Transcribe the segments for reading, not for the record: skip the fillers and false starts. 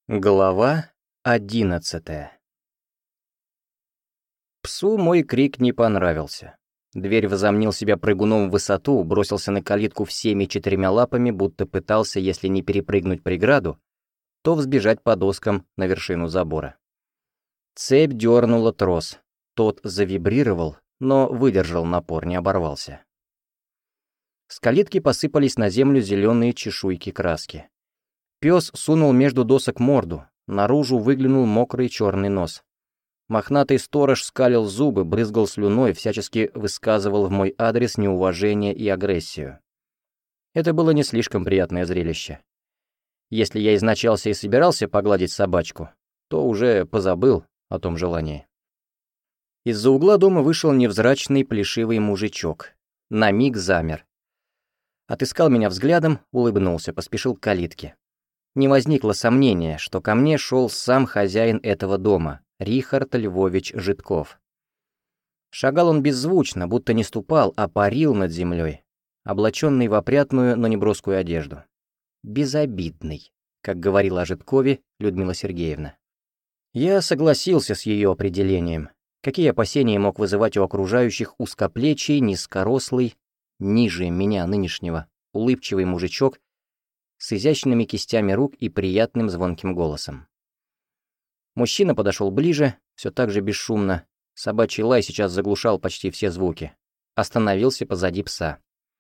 Глава 11. Псу мой крик не понравился. Дверь возомнил себя прыгуном в высоту, бросился на калитку всеми четырьмя лапами, будто пытался, если не перепрыгнуть преграду, то взбежать по доскам на вершину забора. Цепь дернула трос. Тот завибрировал, но выдержал напор, не оборвался. С калитки посыпались на землю зеленые чешуйки краски. Пес сунул между досок морду, наружу выглянул мокрый черный нос. Мохнатый сторож скалил зубы, брызгал слюной, всячески высказывал в мой адрес неуважение и агрессию. Это было не слишком приятное зрелище. Если я изначался и собирался погладить собачку, то уже позабыл о том желании. Из-за угла дома вышел невзрачный плешивый мужичок. На миг замер. Отыскал меня взглядом, улыбнулся, поспешил к калитке. Не возникло сомнения, что ко мне шел сам хозяин этого дома, Рихард Львович Жидков. Шагал он беззвучно, будто не ступал, а парил над землей, облаченный в опрятную, но неброскую одежду. Безобидный, как говорила о Жидкове Людмила Сергеевна. Я согласился с ее определением. Какие опасения мог вызывать у окружающих узкоплечий, низкорослый, ниже меня нынешнего, улыбчивый мужичок с изящными кистями рук и приятным звонким голосом. Мужчина подошел ближе, все так же бесшумно. Собачий лай сейчас заглушал почти все звуки. Остановился позади пса.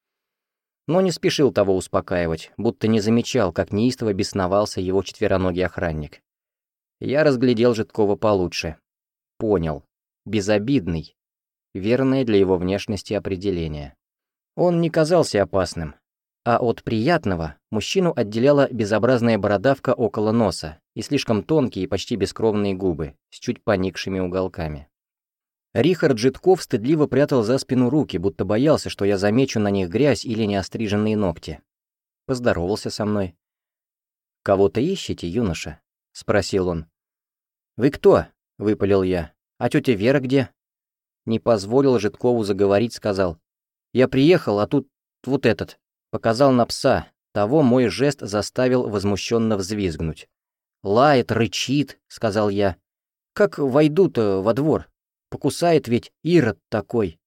Но не спешил того успокаивать, будто не замечал, как неистово бесновался его четвероногий охранник. Я разглядел Жидкова получше. Понял. Безобидный. Верное для его внешности определение. Он не казался опасным. А от приятного мужчину отделяла безобразная бородавка около носа и слишком тонкие, почти бескровные губы с чуть поникшими уголками. Рихард Жидков стыдливо прятал за спину руки, будто боялся, что я замечу на них грязь или неостриженные ногти. Поздоровался со мной. «Кого-то ищете, юноша?» — спросил он. «Вы кто?» — выпалил я. «А тетя Вера где?» Не позволил Жидкову заговорить, сказал. «Я приехал, а тут вот этот». Показал на пса, того мой жест заставил возмущенно взвизгнуть. «Лает, рычит», — сказал я. «Как войду-то во двор? Покусает ведь Ирод такой».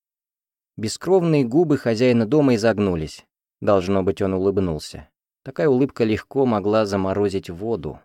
Бескровные губы хозяина дома изогнулись. Должно быть, он улыбнулся. Такая улыбка легко могла заморозить воду.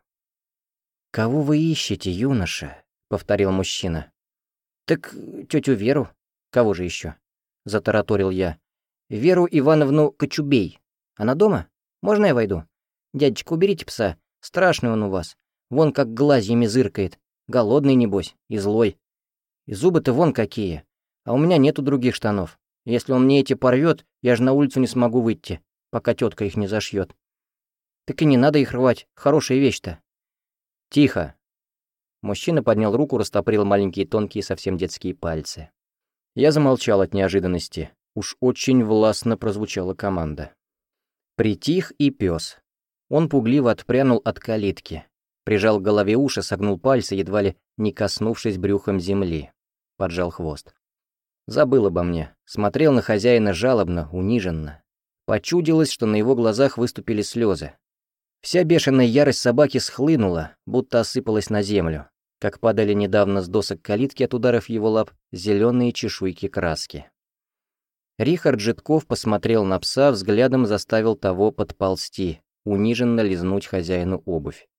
«Кого вы ищете, юноша?» — повторил мужчина. «Так тетю Веру. Кого же еще?» — затараторил я. «Веру Ивановну Кочубей. Она дома? Можно я войду? Дядечка, уберите пса. Страшный он у вас. Вон как глазьями зыркает. Голодный, небось, и злой. И зубы-то вон какие. А у меня нету других штанов. Если он мне эти порвет, я же на улицу не смогу выйти, пока тетка их не зашьет. Так и не надо их рвать. Хорошая вещь-то». «Тихо». Мужчина поднял руку, растопырил маленькие тонкие, совсем детские пальцы. Я замолчал от неожиданности. Уж очень властно прозвучала команда. Притих и пес. Он пугливо отпрянул от калитки. Прижал к голове уши, согнул пальцы, едва ли не коснувшись брюхом земли. Поджал хвост. Забыл обо мне. Смотрел на хозяина жалобно, униженно. Почудилось, что на его глазах выступили слезы. Вся бешеная ярость собаки схлынула, будто осыпалась на землю, как падали недавно с досок калитки от ударов его лап зеленые чешуйки краски. Рихард Жидков посмотрел на пса, взглядом заставил того подползти, униженно лизнуть хозяину обувь.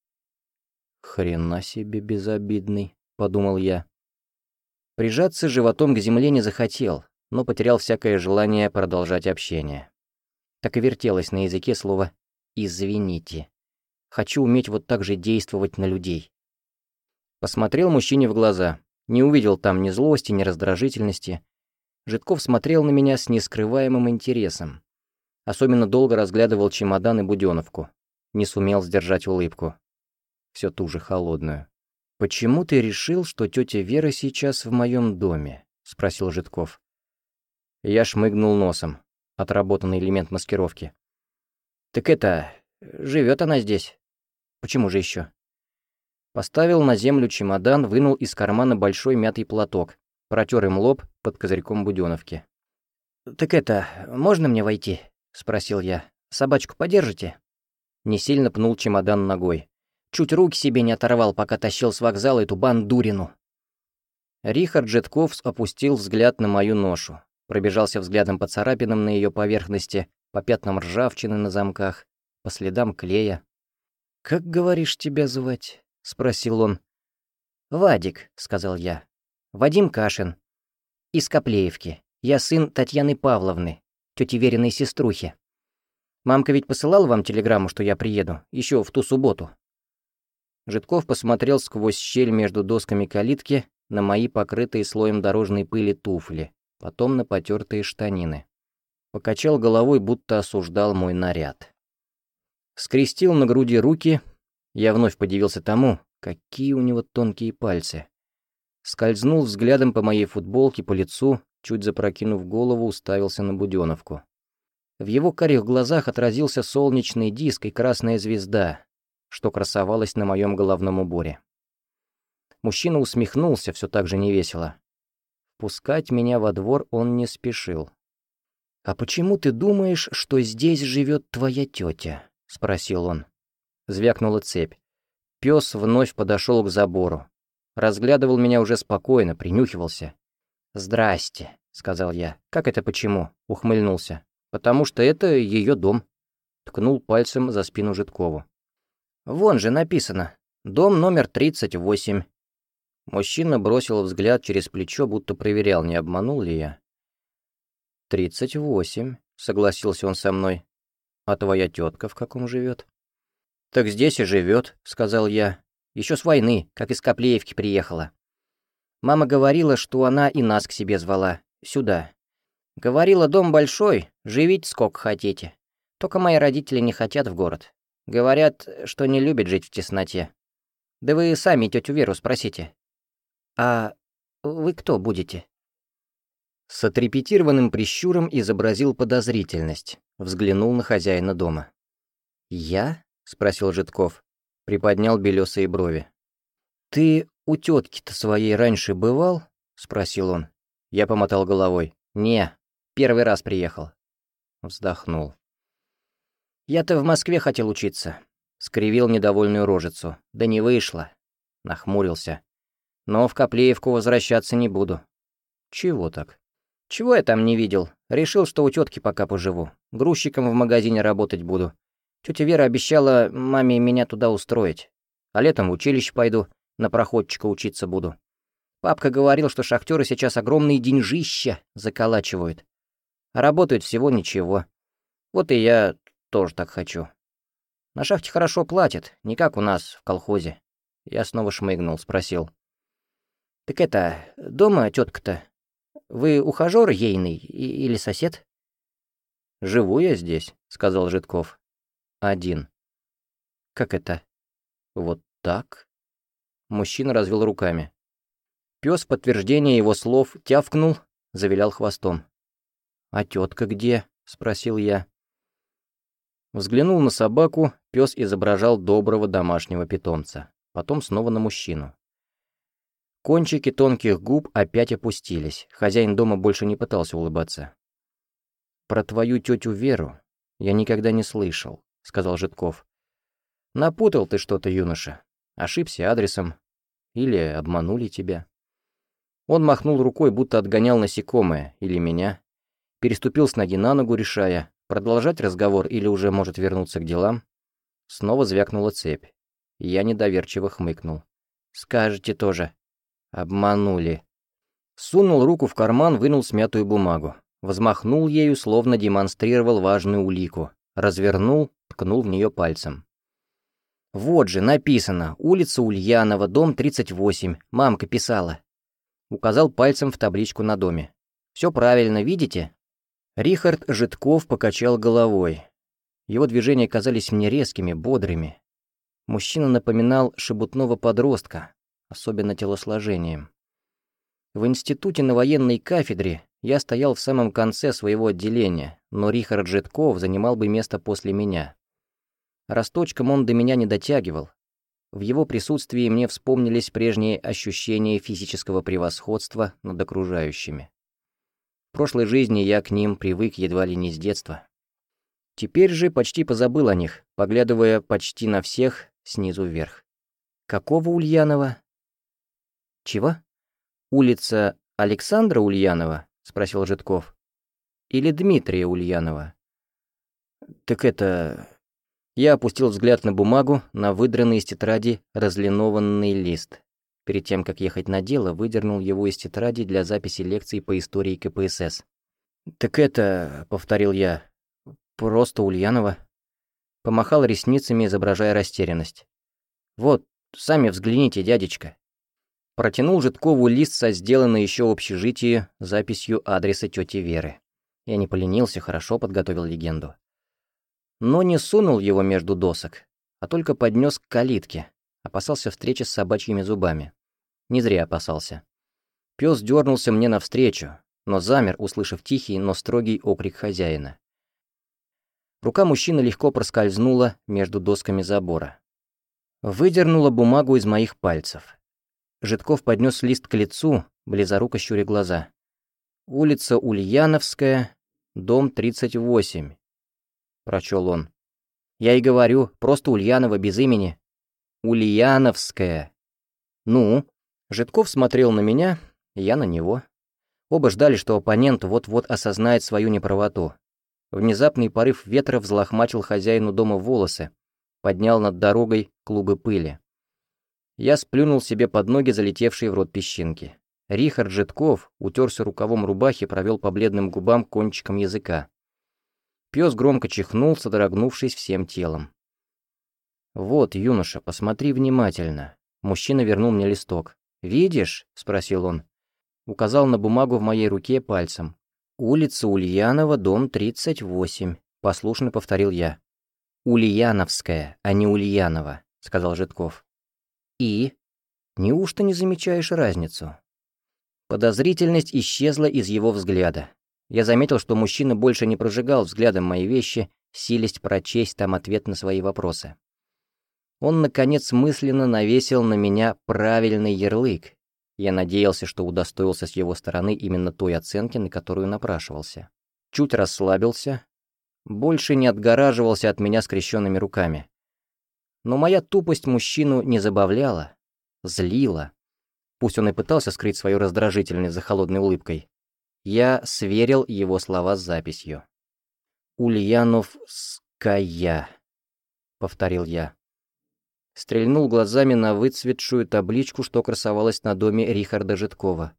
«Хрена себе безобидный», — подумал я. Прижаться животом к земле не захотел, но потерял всякое желание продолжать общение. Так и вертелось на языке слово «извините». Хочу уметь вот так же действовать на людей. Посмотрел мужчине в глаза, не увидел там ни злости, ни раздражительности. Жидков смотрел на меня с нескрываемым интересом. Особенно долго разглядывал чемодан и будённовку. Не сумел сдержать улыбку. Всё ту же холодную. «Почему ты решил, что тётя Вера сейчас в моём доме?» — спросил Жидков. Я шмыгнул носом. Отработанный элемент маскировки. «Так это... живёт она здесь. Почему же ещё?» Поставил на землю чемодан, вынул из кармана большой мятый платок. Протер им лоб под козырьком будённовки. «Так это, можно мне войти?» — спросил я. «Собачку подержите?» Не сильно пнул чемодан ногой. Чуть руки себе не оторвал, пока тащил с вокзала эту бандурину». Рихард Житков опустил взгляд на мою ношу, пробежался взглядом по царапинам на ее поверхности, по пятнам ржавчины на замках, по следам клея. «Как, говоришь, тебя звать?» — спросил он. «Вадик», — сказал я. «Вадим Кашин. Из Коплеевки. Я сын Татьяны Павловны, тети Вериной сеструхи. Мамка ведь посылала вам телеграмму, что я приеду, еще в ту субботу». Житков посмотрел сквозь щель между досками калитки на мои покрытые слоем дорожной пыли туфли, потом на потертые штанины. Покачал головой, будто осуждал мой наряд. Скрестил на груди руки, я вновь подивился тому, какие у него тонкие пальцы. Скользнул взглядом по моей футболке, по лицу, чуть запрокинув голову, уставился на Будённовку. В его карих глазах отразился солнечный диск и красная звезда, что красовалась на моем головном уборе. Мужчина усмехнулся, все так же невесело. Пускать меня во двор он не спешил. «А почему ты думаешь, что здесь живет твоя тетя?» — спросил он. Звякнула цепь. Пес вновь подошел к забору. Разглядывал меня уже спокойно, принюхивался. «Здрасте», — сказал я. «Как это почему?» — ухмыльнулся. «Потому что это ее дом». Ткнул пальцем за спину Житкову. «Вон же написано. Дом номер 38». Мужчина бросил взгляд через плечо, будто проверял, не обманул ли я. 38, согласился он со мной. «А твоя тетка в каком живет?» «Так здесь и живет», — сказал я. «Еще с войны, как из Коплеевки приехала. Мама говорила, что она и нас к себе звала. Сюда. Говорила, дом большой, живите сколько хотите. Только мои родители не хотят в город. Говорят, что не любят жить в тесноте. Да вы сами тетю Веру спросите. А вы кто будете?» С отрепетированным прищуром изобразил подозрительность, взглянул на хозяина дома. «Я?» — спросил Житков, приподнял белесые брови. «Ты у тетки-то своей раньше бывал?» — спросил он. Я помотал головой. «Не, первый раз приехал». Вздохнул. «Я-то в Москве хотел учиться», — скривил недовольную рожицу. «Да не вышло». Нахмурился. «Но в Коплеевку возвращаться не буду». «Чего так?» «Чего я там не видел? Решил, что у тетки пока поживу. Грузчиком в магазине работать буду. Тетя Вера обещала маме меня туда устроить. А летом в училище пойду, на проходчика учиться буду. Папка говорил, что шахтеры сейчас огромные деньжища заколачивают. А работают всего ничего. Вот и я тоже так хочу. На шахте хорошо платят, не как у нас в колхозе». Я снова шмыгнул, спросил. «Так это, дома тетка-то? Вы ухажёр ейный или сосед?» «Живу я здесь», — сказал Житков. «Один». «Как это? Вот так?» Мужчина развел руками. Пёс в подтверждение его слов тявкнул, завилял хвостом. «А тетка где?» — спросил я. Взглянул на собаку, пёс изображал доброго домашнего питомца. Потом снова на мужчину. Кончики тонких губ опять опустились. Хозяин дома больше не пытался улыбаться. «Про твою тетю Веру я никогда не слышал», — сказал Житков. «Напутал ты что-то, юноша. Ошибся адресом. Или обманули тебя». Он махнул рукой, будто отгонял насекомое, или меня. Переступил с ноги на ногу, решая, продолжать разговор или уже может вернуться к делам. Снова звякнула цепь. Я недоверчиво хмыкнул. «Скажете тоже. Обманули». Сунул руку в карман, вынул смятую бумагу. Взмахнул ею, словно демонстрировал важную улику. Развернул, ткнул в нее пальцем. «Вот же, написано. Улица Ульянова, дом 38. Мамка писала». Указал пальцем в табличку на доме. «Все правильно, видите?» Рихард Житков покачал головой. Его движения казались мне резкими, бодрыми. Мужчина напоминал шебутного подростка, особенно телосложением. В институте на военной кафедре я стоял в самом конце своего отделения, но Рихард Житков занимал бы место после меня. Росточком он до меня не дотягивал. В его присутствии мне вспомнились прежние ощущения физического превосходства над окружающими. В прошлой жизни я к ним привык едва ли не с детства. Теперь же почти позабыл о них, поглядывая почти на всех снизу вверх. «Какого Ульянова?» «Чего? Улица Александра Ульянова?» — спросил Жидков. «Или Дмитрия Ульянова?» «Так это...» Я опустил взгляд на бумагу, на выдранный из тетради разлинованный лист. Перед тем, как ехать на дело, выдернул его из тетради для записи лекций по истории КПСС. «Так это...» — повторил я. «Просто Ульянова». Помахал ресницами, изображая растерянность. «Вот, сами взгляните, дядечка». Протянул Жидкову лист со сделанной еще в общежитии записью адреса тети Веры. Я не поленился, хорошо подготовил легенду. Но не сунул его между досок, а только поднес к калитке. Опасался встречи с собачьими зубами. Не зря опасался. Пёс дернулся мне навстречу, но замер, услышав тихий, но строгий окрик хозяина. Рука мужчины легко проскользнула между досками забора. Выдернула бумагу из моих пальцев. Жидков поднес лист к лицу, близоруко щуря глаза. «Улица Ульяновская, дом 38», — прочел он. «Я и говорю, просто Ульянова, без имени». «Ульяновская». «Ну?» Жидков смотрел на меня, я на него. Оба ждали, что оппонент вот-вот осознает свою неправоту. Внезапный порыв ветра взлохматил хозяину дома волосы, поднял над дорогой клубы пыли. Я сплюнул себе под ноги залетевшие в рот песчинки. Рихард Жидков утерся рукавом рубахи, провел по бледным губам кончиком языка. Пёс громко чихнул, содрогнувшись всем телом. «Вот, юноша, посмотри внимательно». Мужчина вернул мне листок. «Видишь?» — спросил он. Указал на бумагу в моей руке пальцем. «Улица Ульянова, дом 38», — послушно повторил я. «Ульяновская, а не Ульянова», — сказал Жидков. «И? Неужто не замечаешь разницу?» Подозрительность исчезла из его взгляда. Я заметил, что мужчина больше не прожигал взглядом мои вещи, силясь прочесть там ответ на свои вопросы. Он, наконец, мысленно навесил на меня правильный ярлык. Я надеялся, что удостоился с его стороны именно той оценки, на которую напрашивался. Чуть расслабился, больше не отгораживался от меня скрещенными руками. Но моя тупость мужчину не забавляла, злила. Пусть он и пытался скрыть свою раздражительность за холодной улыбкой. Я сверил его слова с записью. «Ульяновская», — повторил я. Стрельнул глазами на выцветшую табличку, что красовалась на доме Рихарда Жидкова.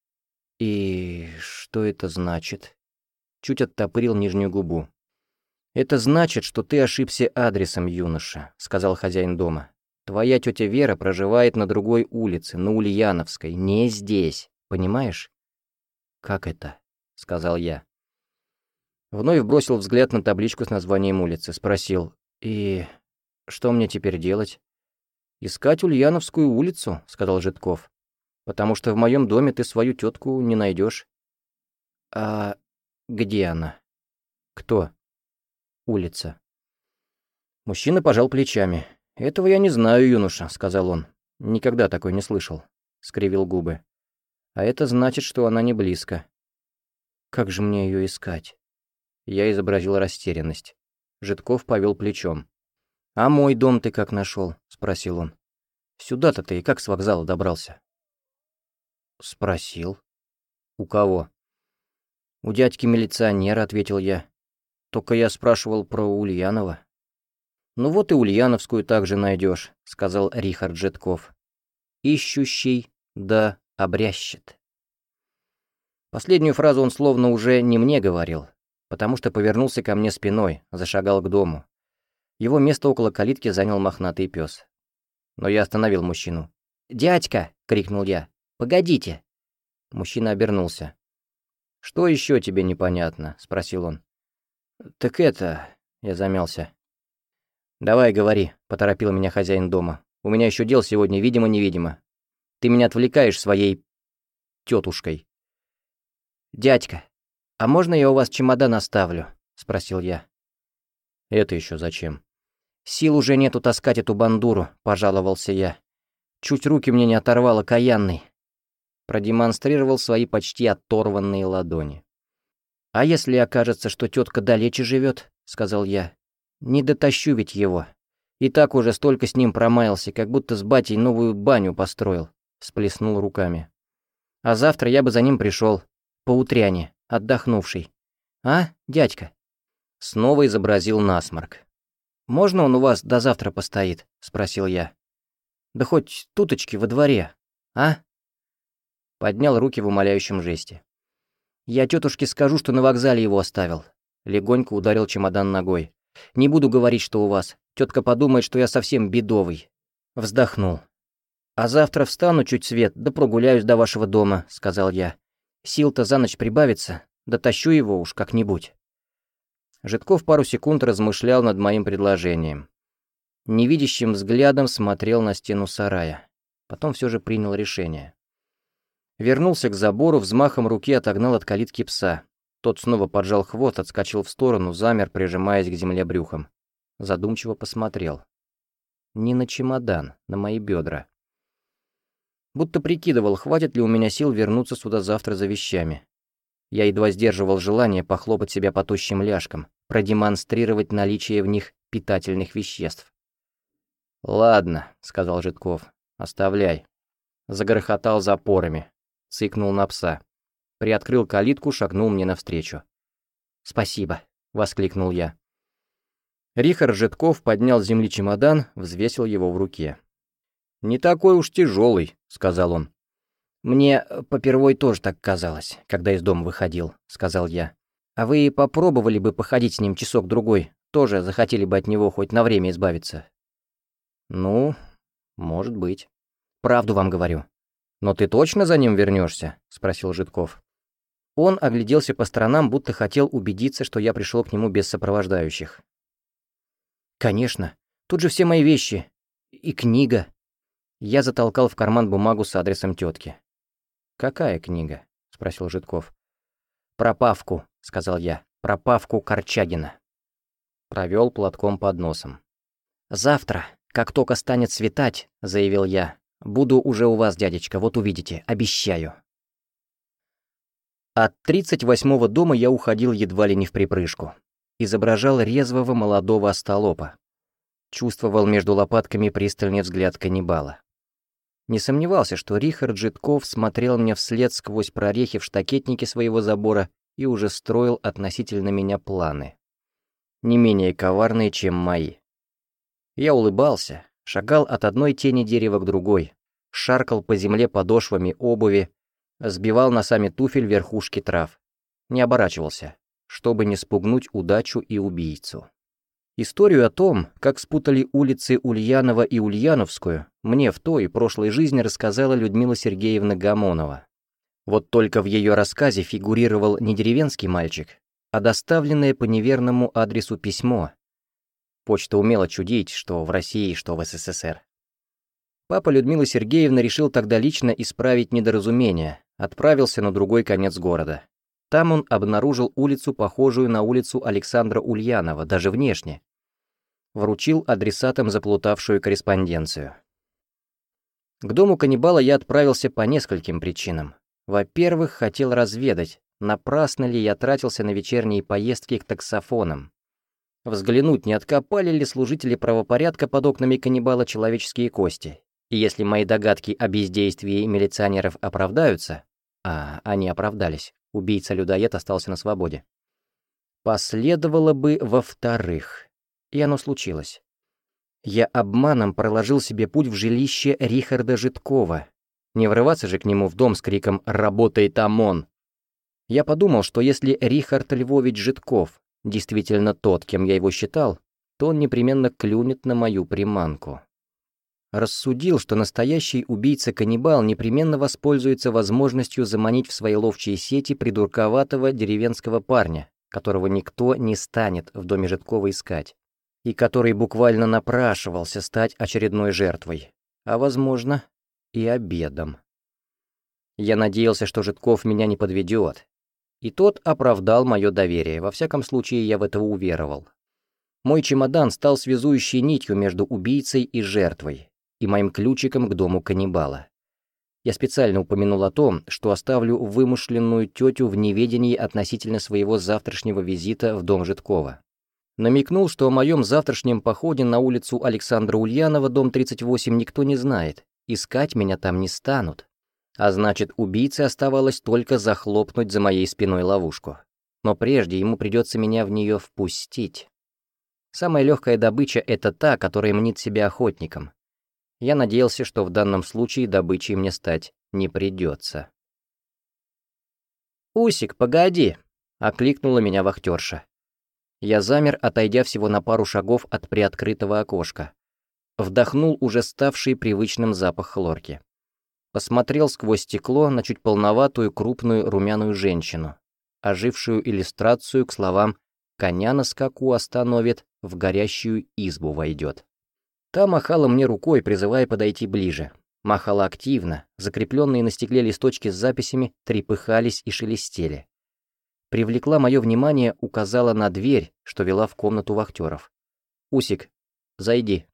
«И что это значит?» Чуть оттопырил нижнюю губу. «Это значит, что ты ошибся адресом, юноша», — сказал хозяин дома. «Твоя тетя Вера проживает на другой улице, на Ульяновской, не здесь, понимаешь?» «Как это?» — сказал я. Вновь бросил взгляд на табличку с названием улицы, спросил. «И что мне теперь делать?» «Искать Ульяновскую улицу», — сказал Жидков. «Потому что в моем доме ты свою тетку не найдешь». «А где она?» «Кто?» «Улица». Мужчина пожал плечами. «Этого я не знаю, юноша», — сказал он. «Никогда такой не слышал», — скривил губы. «А это значит, что она не близко». «Как же мне ее искать?» Я изобразил растерянность. Жидков повел плечом. «А мой дом ты как нашел? Спросил он. «Сюда-то ты как с вокзала добрался?» «Спросил». «У кого?» «У дядьки-милиционера», — ответил я. «Только я спрашивал про Ульянова». «Ну вот и Ульяновскую также найдешь», — сказал Рихард Жидков. «Ищущий, да обрящет». Последнюю фразу он словно уже не мне говорил, потому что повернулся ко мне спиной, зашагал к дому. Его место около калитки занял мохнатый пес. Но я остановил мужчину. «Дядька!» — крикнул я. «Погодите!» Мужчина обернулся. «Что еще тебе непонятно?» — спросил он. «Так это...» — я замялся. «Давай, говори», — поторопил меня хозяин дома. «У меня еще дел сегодня, видимо-невидимо. Ты меня отвлекаешь своей... тетушкой». «Дядька, а можно я у вас чемодан оставлю?» — спросил я. «Это еще зачем?» «Сил уже нету таскать эту бандуру», — пожаловался я. «Чуть руки мне не оторвало, каянный». Продемонстрировал свои почти оторванные ладони. «А если окажется, что тетка далече живет?» — сказал я. «Не дотащу ведь его. И так уже столько с ним промаялся, как будто с батей новую баню построил», — сплеснул руками. «А завтра я бы за ним пришел, поутряне, отдохнувший. А, дядька?» Снова изобразил насморк. «Можно он у вас до завтра постоит?» — спросил я. «Да хоть туточки во дворе, а?» Поднял руки в умоляющем жесте. «Я тетушке скажу, что на вокзале его оставил». Легонько ударил чемодан ногой. «Не буду говорить, что у вас. Тетка подумает, что я совсем бедовый». Вздохнул. «А завтра встану чуть свет, да прогуляюсь до вашего дома», — сказал я. «Сил-то за ночь прибавится, да тащу его уж как-нибудь». Жидков пару секунд размышлял над моим предложением. Невидящим взглядом смотрел на стену сарая. Потом все же принял решение. Вернулся к забору, взмахом руки отогнал от калитки пса. Тот снова поджал хвост, отскочил в сторону, замер, прижимаясь к земле брюхом. Задумчиво посмотрел. Не на чемодан, на мои бедра. Будто прикидывал, хватит ли у меня сил вернуться сюда завтра за вещами. Я едва сдерживал желание похлопать себя по тощим ляжкам, продемонстрировать наличие в них питательных веществ. «Ладно», — сказал Жидков, — «оставляй». Загрохотал запорами, цыкнул на пса. Приоткрыл калитку, шагнул мне навстречу. «Спасибо», — воскликнул я. Рихард Жидков поднял с земли чемодан, взвесил его в руке. «Не такой уж тяжелый», — сказал он. «Мне попервой тоже так казалось, когда из дома выходил», — сказал я. «А вы попробовали бы походить с ним часок-другой, тоже захотели бы от него хоть на время избавиться?» «Ну, может быть. Правду вам говорю». «Но ты точно за ним вернешься? спросил Жидков. Он огляделся по сторонам, будто хотел убедиться, что я пришел к нему без сопровождающих. «Конечно. Тут же все мои вещи. И книга». Я затолкал в карман бумагу с адресом тетки. «Какая книга?» — спросил Жидков. «Про Павку», — сказал я. «Про Павку Корчагина». Провел платком под носом. «Завтра, как только станет светать, — заявил я, — буду уже у вас, дядечка, вот увидите, обещаю». От 38-го дома я уходил едва ли не вприпрыжку. Изображал резвого молодого остолопа. Чувствовал между лопатками пристальный взгляд каннибала. Не сомневался, что Рихард Жидков смотрел мне вслед сквозь прорехи в штакетнике своего забора и уже строил относительно меня планы. Не менее коварные, чем мои. Я улыбался, шагал от одной тени дерева к другой, шаркал по земле подошвами обуви, сбивал носами туфель верхушки трав. Не оборачивался, чтобы не спугнуть удачу и убийцу. Историю о том, как спутали улицы Ульянова и Ульяновскую, мне в той и прошлой жизни рассказала Людмила Сергеевна Гамонова. Вот только в ее рассказе фигурировал не деревенский мальчик, а доставленное по неверному адресу письмо. Почта умела чудить, что в России, что в СССР. Папа Людмилы Сергеевны решил тогда лично исправить недоразумение, отправился на другой конец города. Там он обнаружил улицу, похожую на улицу Александра Ульянова, даже внешне. Вручил адресатам заплутавшую корреспонденцию. К дому каннибала я отправился по нескольким причинам. Во-первых, хотел разведать, напрасно ли я тратился на вечерние поездки к таксофонам. Взглянуть, не откопали ли служители правопорядка под окнами каннибала человеческие кости. И если мои догадки о бездействии милиционеров оправдаются, а они оправдались, убийца-людоед остался на свободе, последовало бы во-вторых, и оно случилось. Я обманом проложил себе путь в жилище Рихарда Жидкова. Не врываться же к нему в дом с криком «Работай там он!». Я подумал, что если Рихард Львович Жидков действительно тот, кем я его считал, то он непременно клюнет на мою приманку. Рассудил, что настоящий убийца-каннибал непременно воспользуется возможностью заманить в свои ловчие сети придурковатого деревенского парня, которого никто не станет в доме Жидкова искать, и который буквально напрашивался стать очередной жертвой, а, возможно, и обедом. Я надеялся, что Жидков меня не подведет, и тот оправдал мое доверие, во всяком случае я в это уверовал. Мой чемодан стал связующей нитью между убийцей и жертвой, и моим ключиком к дому каннибала. Я специально упомянул о том, что оставлю вымышленную тетю в неведении относительно своего завтрашнего визита в дом Жидкова. Намекнул, что о моем завтрашнем походе на улицу Александра Ульянова, дом 38, никто не знает. Искать меня там не станут. А значит, убийце оставалось только захлопнуть за моей спиной ловушку. Но прежде ему придется меня в нее впустить. Самая легкая добыча — это та, которая мнит себя охотником. Я надеялся, что в данном случае добычей мне стать не придется. «Усик, погоди!» — окликнула меня вахтерша. Я замер, отойдя всего на пару шагов от приоткрытого окошка. Вдохнул уже ставший привычным запах хлорки. Посмотрел сквозь стекло на чуть полноватую, крупную, румяную женщину, ожившую иллюстрацию к словам «коня на скаку остановит, в горящую избу войдет». Та махала мне рукой, призывая подойти ближе. Махала активно, закрепленные на стекле листочки с записями трепыхались и шелестели. Привлекла мое внимание, указала на дверь, что вела в комнату вахтеров. «Усик, зайди».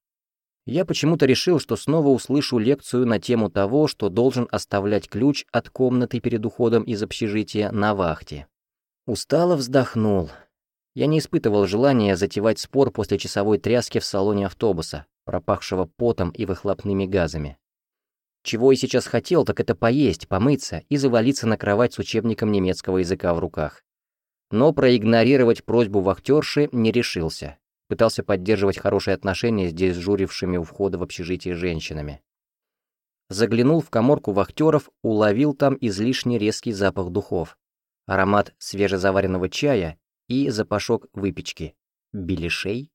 Я почему-то решил, что снова услышу лекцию на тему того, что должен оставлять ключ от комнаты перед уходом из общежития на вахте. Устало вздохнул. Я не испытывал желания затевать спор после часовой тряски в салоне автобуса, пропахшего потом и выхлопными газами. Чего я сейчас хотел, так это поесть, помыться и завалиться на кровать с учебником немецкого языка в руках. Но проигнорировать просьбу вахтерши не решился. Пытался поддерживать хорошие отношения с дежурившими у входа в общежитие женщинами. Заглянул в каморку вахтеров, уловил там излишне резкий запах духов, аромат свежезаваренного чая и запашок выпечки. Беляшей?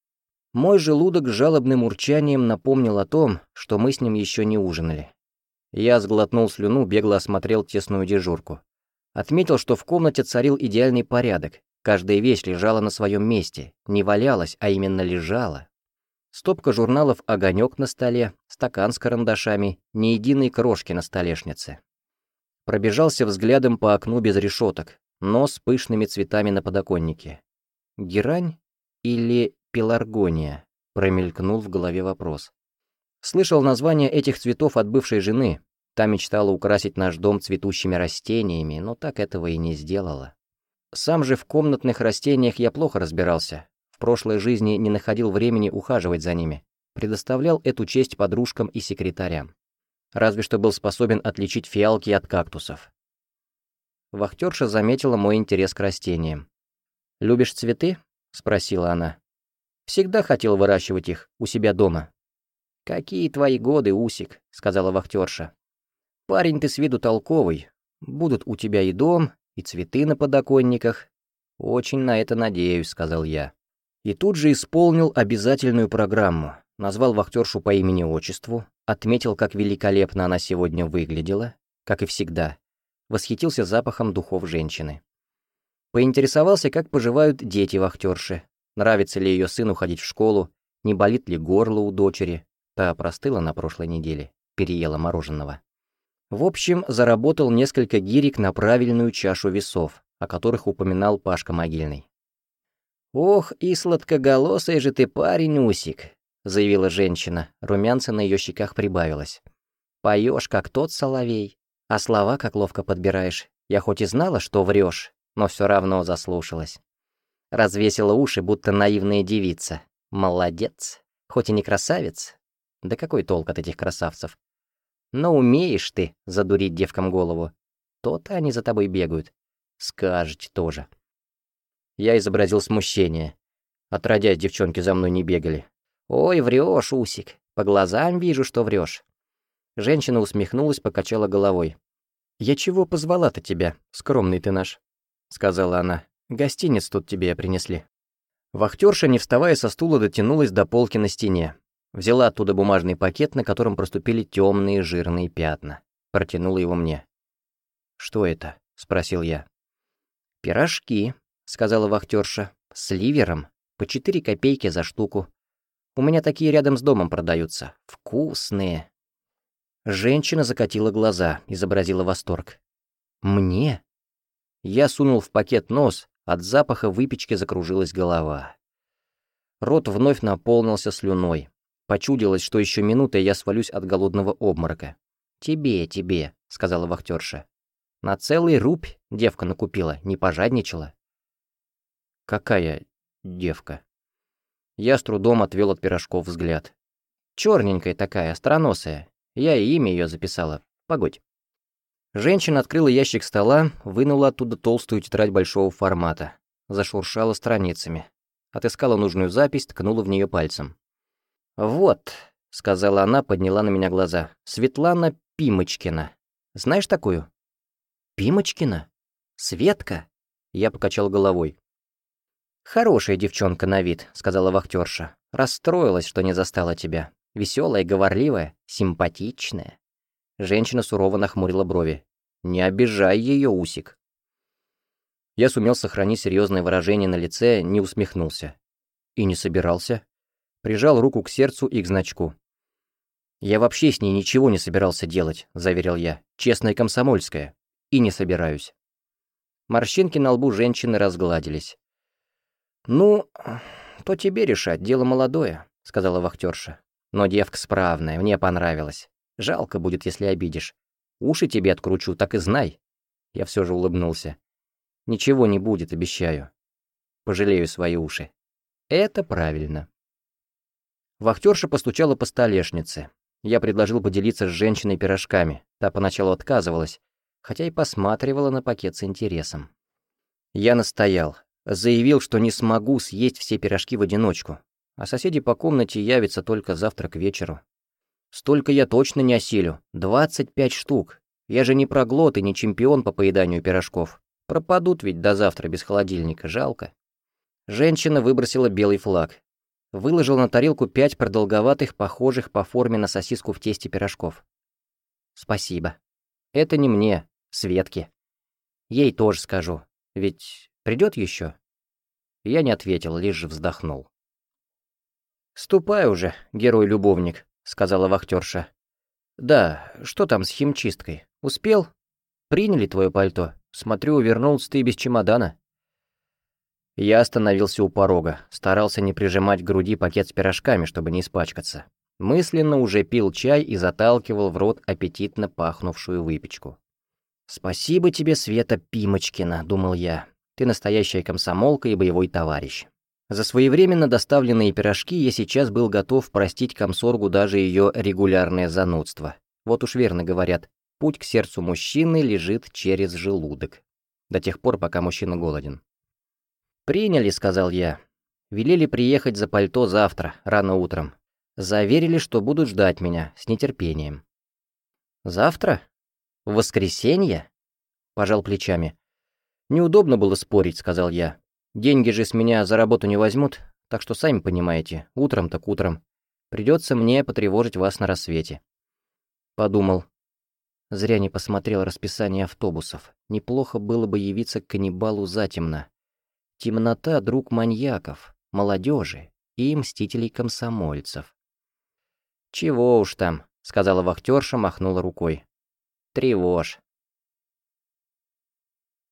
Мой желудок с жалобным урчанием напомнил о том, что мы с ним еще не ужинали. Я сглотнул слюну, бегло осмотрел тесную дежурку. Отметил, что в комнате царил идеальный порядок. Каждая вещь лежала на своем месте, не валялась, а именно лежала. Стопка журналов «Огонек» на столе, стакан с карандашами, ни единой крошки на столешнице. Пробежался взглядом по окну без решеток, но с пышными цветами на подоконнике. Герань или пеларгония? Промелькнул в голове вопрос. Слышал название этих цветов от бывшей жены. Та мечтала украсить наш дом цветущими растениями, но так этого и не сделала. Сам же в комнатных растениях я плохо разбирался. В прошлой жизни не находил времени ухаживать за ними. Предоставлял эту честь подружкам и секретарям. Разве что был способен отличить фиалки от кактусов. Вахтерша заметила мой интерес к растениям. «Любишь цветы?» — спросила она. «Всегда хотел выращивать их у себя дома». «Какие твои годы, Усик?» — сказала вахтерша. «Парень ты с виду толковый. Будут у тебя и дом, и цветы на подоконниках. Очень на это надеюсь», — сказал я. И тут же исполнил обязательную программу. Назвал вахтершу по имени-отчеству, отметил, как великолепно она сегодня выглядела, как и всегда. Восхитился запахом духов женщины. Поинтересовался, как поживают дети вахтерши, нравится ли ее сыну ходить в школу, не болит ли горло у дочери. Та простыла на прошлой неделе, переела мороженого. В общем, заработал несколько гирек на правильную чашу весов, о которых упоминал Пашка Могильный. «Ох, и сладкоголосый же ты парень, Усик», — заявила женщина, румянца на ее щеках прибавилось. «Поешь, как тот соловей, а слова как ловко подбираешь. Я хоть и знала, что врешь, но все равно заслушалась». Развесила уши, будто наивная девица. «Молодец, хоть и не красавец. Да какой толк от этих красавцев? Но умеешь ты задурить девкам голову. То-то они за тобой бегают. Скажете тоже». Я изобразил смущение. Отродясь, девчонки за мной не бегали. «Ой, врешь, Усик, по глазам вижу, что врешь». Женщина усмехнулась, покачала головой. «Я чего позвала-то тебя, скромный ты наш?» — сказала она. «Гостиниц тут тебе принесли». Вахтерша, не вставая со стула, дотянулась до полки на стене. Взяла оттуда бумажный пакет, на котором проступили темные жирные пятна. Протянула его мне. «Что это?» — спросил я. «Пирожки», — сказала вахтерша, — «с ливером, по 4 копейки за штуку. У меня такие рядом с домом продаются. Вкусные». Женщина закатила глаза, изобразила восторг. «Мне?» Я сунул в пакет нос, от запаха выпечки закружилась голова. Рот вновь наполнился слюной. Почудилось, что еще минута, и я свалюсь от голодного обморока. «Тебе», — сказала вахтерша. «На целый рубь девка накупила, не пожадничала». «Какая Девка. Я с трудом отвел от пирожков взгляд. Черненькая такая, остроносая. Я и имя ее записала. Погодь. Женщина открыла ящик стола, вынула оттуда толстую тетрадь большого формата. Зашуршала страницами. Отыскала нужную запись, ткнула в нее пальцем. «Вот», — сказала она, подняла на меня глаза. «Светлана Пимочкина. Знаешь такую?» «Пимочкина? Светка?» Я покачал головой. «Хорошая девчонка на вид», — сказала вахтерша. «Расстроилась, что не застала тебя. Веселая, говорливая, симпатичная». Женщина сурово нахмурила брови. «Не обижай ее, Усик». Я сумел сохранить серьезное выражение на лице, не усмехнулся. И не собирался. Прижал руку к сердцу и к значку. «Я вообще с ней ничего не собирался делать», — заверил я. «Честная комсомольская. И не собираюсь». Морщинки на лбу женщины разгладились. «Ну, то тебе решать, дело молодое», — сказала вахтерша. «Но девка справная, мне понравилась. Жалко будет, если обидишь. Уши тебе откручу, так и знай». Я все же улыбнулся. «Ничего не будет, обещаю. Пожалею свои уши». «Это правильно». Вахтерша постучала по столешнице. Я предложил поделиться с женщиной пирожками. Та поначалу отказывалась, хотя и посматривала на пакет с интересом. Я настоял. Заявил, что не смогу съесть все пирожки в одиночку, а соседи по комнате явятся только завтра к вечеру. Столько я точно не осилю. 25 штук. Я же не проглот и не чемпион по поеданию пирожков. Пропадут ведь до завтра без холодильника, жалко. Женщина выбросила белый флаг. Выложил на тарелку 5 продолговатых, похожих по форме на сосиску в тесте пирожков. «Спасибо. Это не мне, Светке. Ей тоже скажу. Ведь придет еще?» Я не ответил, лишь вздохнул. «Ступай уже, герой-любовник», — сказала вахтерша. «Да, что там с химчисткой? Успел? Приняли твое пальто? Смотрю, вернулся ты без чемодана». Я остановился у порога, старался не прижимать к груди пакет с пирожками, чтобы не испачкаться. Мысленно уже пил чай и заталкивал в рот аппетитно пахнувшую выпечку. «Спасибо тебе, Света Пимочкина», — думал я. «Ты настоящая комсомолка и боевой товарищ». За своевременно доставленные пирожки я сейчас был готов простить комсоргу даже ее регулярное занудство. Вот уж верно говорят, путь к сердцу мужчины лежит через желудок. До тех пор, пока мужчина голоден. «Приняли», — сказал я. «Велели приехать за пальто завтра, рано утром. Заверили, что будут ждать меня с нетерпением». «Завтра? В воскресенье?» — пожал плечами. «Неудобно было спорить», — сказал я. «Деньги же с меня за работу не возьмут, так что сами понимаете, утром так утром. Придется мне потревожить вас на рассвете». Подумал. Зря не посмотрел расписание автобусов. Неплохо было бы явиться к каннибалу затемно. Темнота — друг маньяков, молодежи и мстителей-комсомольцев. «Чего уж там», — сказала вахтерша, махнула рукой. «Тревожь.